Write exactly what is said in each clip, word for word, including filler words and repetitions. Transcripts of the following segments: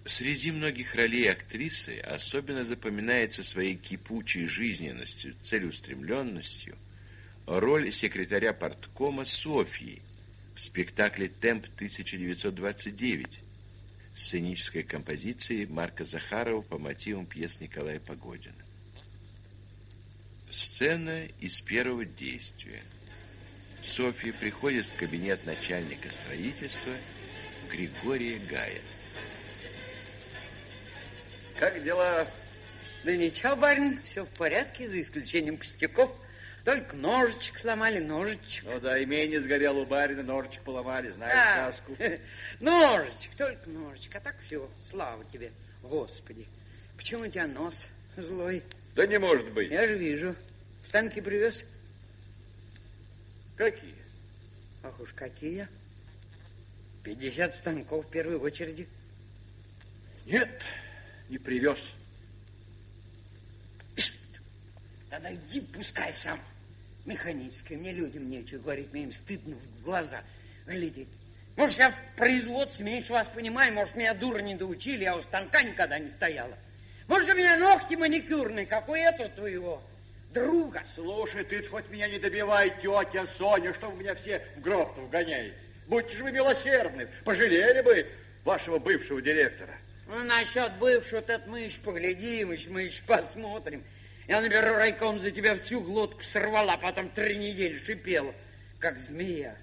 Среди многих ролей актрисы особенно запоминается своей кипучей жизненностью, целеустремленностью роль секретаря парткома Софьи в спектакле «Темп тысяча девятьсот двадцать девять» сценической композиции Марка Захарова по мотивам пьес Николая Погодина. Сцена из первого действия. Софья приходит в кабинет начальника строительства Григория Гая. Как дела? Да ничего, барин, все в порядке, за исключением пустяков. Только ножичек сломали, ножичек. Ну да, имение сгорело у барина, ножичек поломали, знаешь А, сказку. Ножичек, только ножичек, а так все, слава тебе, Господи. Почему у тебя нос злой? Да не может быть. Я же вижу. Станки привез? Какие? Ах уж какие. Пятьдесят станков в первой очереди. Нет, не привез. Тогда иди, пускай сам. Механическое, мне людям нечего говорить, мне им стыдно в глаза глядеть. Может, я в производстве меньше вас понимаю, может, меня дура не доучили, я у станка никогда не стояла. Может, у меня ногти маникюрные, как у этого твоего друга. Слушай, ты хоть меня не добивай, тетя Соня, что вы меня все в гроб-то вгоняете. Будьте же вы милосердны, пожалели бы вашего бывшего директора. Ну, насчет бывшего, это мы еще поглядим, еще мы еще посмотрим. Я наберу райком, за тебя всю глотку сорвала, потом три недели шипела, как змея.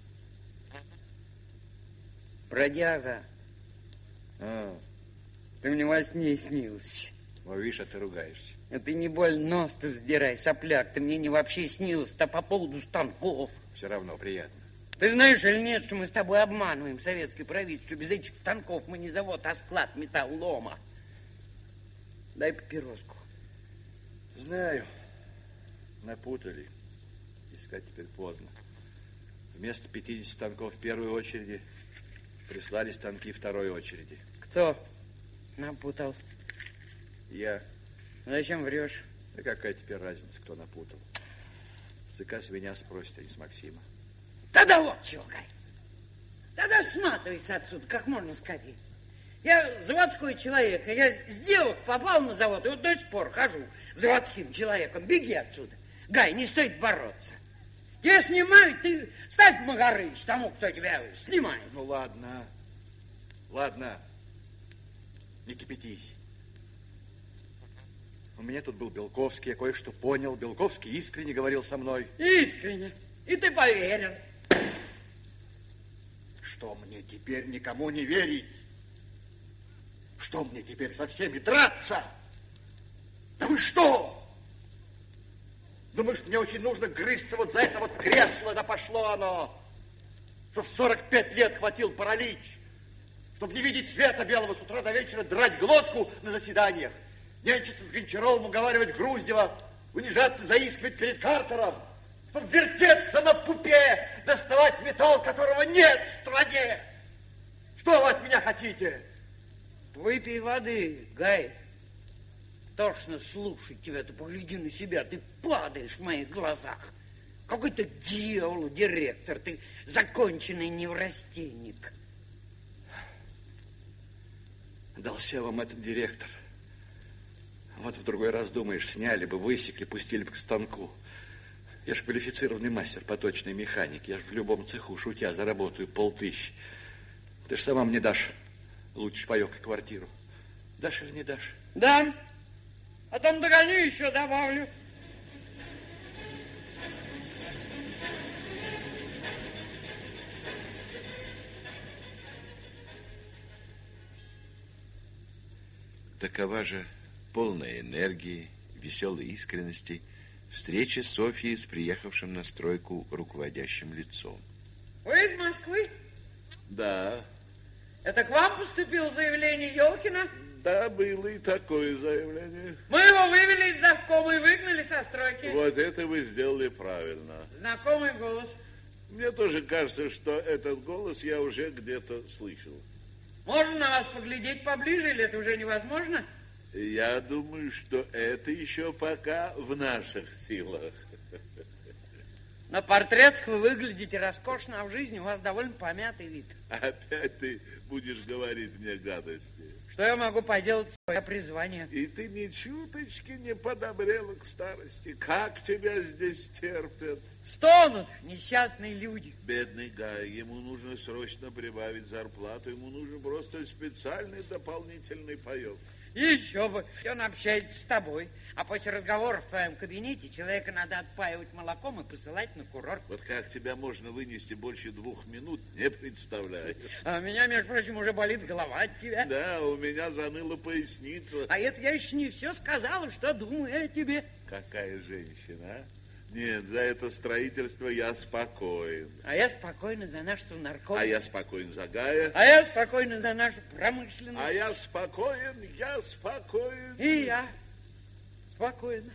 Бродяга, а, ты мне во сне снился. Ну, видишь, а ты ругаешься. А ты не больно нос-то задирай, сопляк, ты мне не вообще снился-то по поводу станков. Все равно приятно. Ты знаешь или нет, что мы с тобой обманываем советское правительство? Без этих станков мы не завод, а склад металлолома. Дай папироску. Знаю. Напутали. Искать теперь поздно. Вместо пятидесяти станков в первой очереди прислали станки второй очереди. Кто напутал? Я. Зачем врешь? Да какая теперь разница, кто напутал? В ЦК с меня спросят, а не с Максима. Тогда вот чего, Гай. Тогда сматывайся отсюда, как можно скорее. Я заводской человек, я с девок попал на завод, и вот до сих пор хожу заводским человеком. Беги отсюда. Гай, не стоит бороться. Тебя снимают, ты ставь Магарыч тому, кто тебя снимает. Ну, ладно. Ладно. Не кипятись. У меня тут был Белковский, я кое-что понял. Белковский искренне говорил со мной. Искренне. И ты поверил. Что мне теперь никому не верить? Что мне теперь со всеми драться? Да вы что? Думаешь, мне очень нужно грызться вот за это вот кресло, да пошло оно? Что в сорок пять лет хватил паралич, чтобы не видеть света белого с утра до вечера, драть глотку на заседаниях, нянчиться с Гончаровым, уговаривать Груздева, унижаться, заискивать перед Картером, чтобы вертеться на пупе, доставать металл, которого нет в стране. Что вы от меня хотите? Выпей воды, Гай. Тошно слушать тебя, ты погляди на себя, ты падаешь в моих глазах. Какой ты дьявол, директор, ты законченный неврастенник. Дался вам этот директор. Вот в другой раз думаешь, сняли бы, высекли, пустили бы к станку. Я ж квалифицированный мастер по точной механике. Я ж в любом цеху шутя заработаю полтыщи. Ты ж сама мне дашь лучше паёк и квартиру. Дашь или не дашь? Да. А там догоню, еще добавлю. Такова же полная энергии, веселой искренности встреча Софьи с приехавшим на стройку руководящим лицом. Вы из Москвы? Да. Это к вам поступило заявление Ёлкина? Да, было и такое заявление. Мы его вывели из завкома и выгнали со стройки. Вот это вы сделали правильно. Знакомый голос. Мне тоже кажется, что этот голос я уже где-то слышал. Можно на вас поглядеть поближе, или это уже невозможно? Я думаю, что это еще пока в наших силах. На портретах вы выглядите роскошно, а в жизни у вас довольно помятый вид. Опять ты будешь говорить мне гадости. Что я могу поделать, свое призвание? И ты ни чуточки не подобрела к старости. Как тебя здесь терпят? Стонут несчастные люди. Бедный Гай, ему нужно срочно прибавить зарплату, ему нужен просто специальный дополнительный паёк. И еще бы, он общается с тобой, а после разговора в твоем кабинете человека надо отпаивать молоком и посылать на курорт. Вот как тебя можно вынести больше двух минут, не представляю. А у меня, между прочим, уже болит голова от тебя. Да, у меня заныла поясница. А это я еще не все сказала, что думаю о тебе. Какая женщина, а? Нет, за это строительство я спокоен. А я спокойна за наш совнарком. А я спокоен за Гая. А я спокойна за нашу промышленность. А я спокоен, я спокоен. И я спокойна.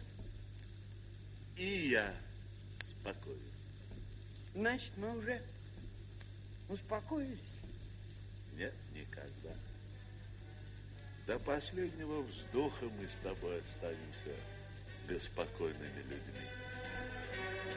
И я спокоен. Значит, мы уже успокоились. Нет, никогда. До последнего вздоха мы с тобой останемся беспокойными людьми.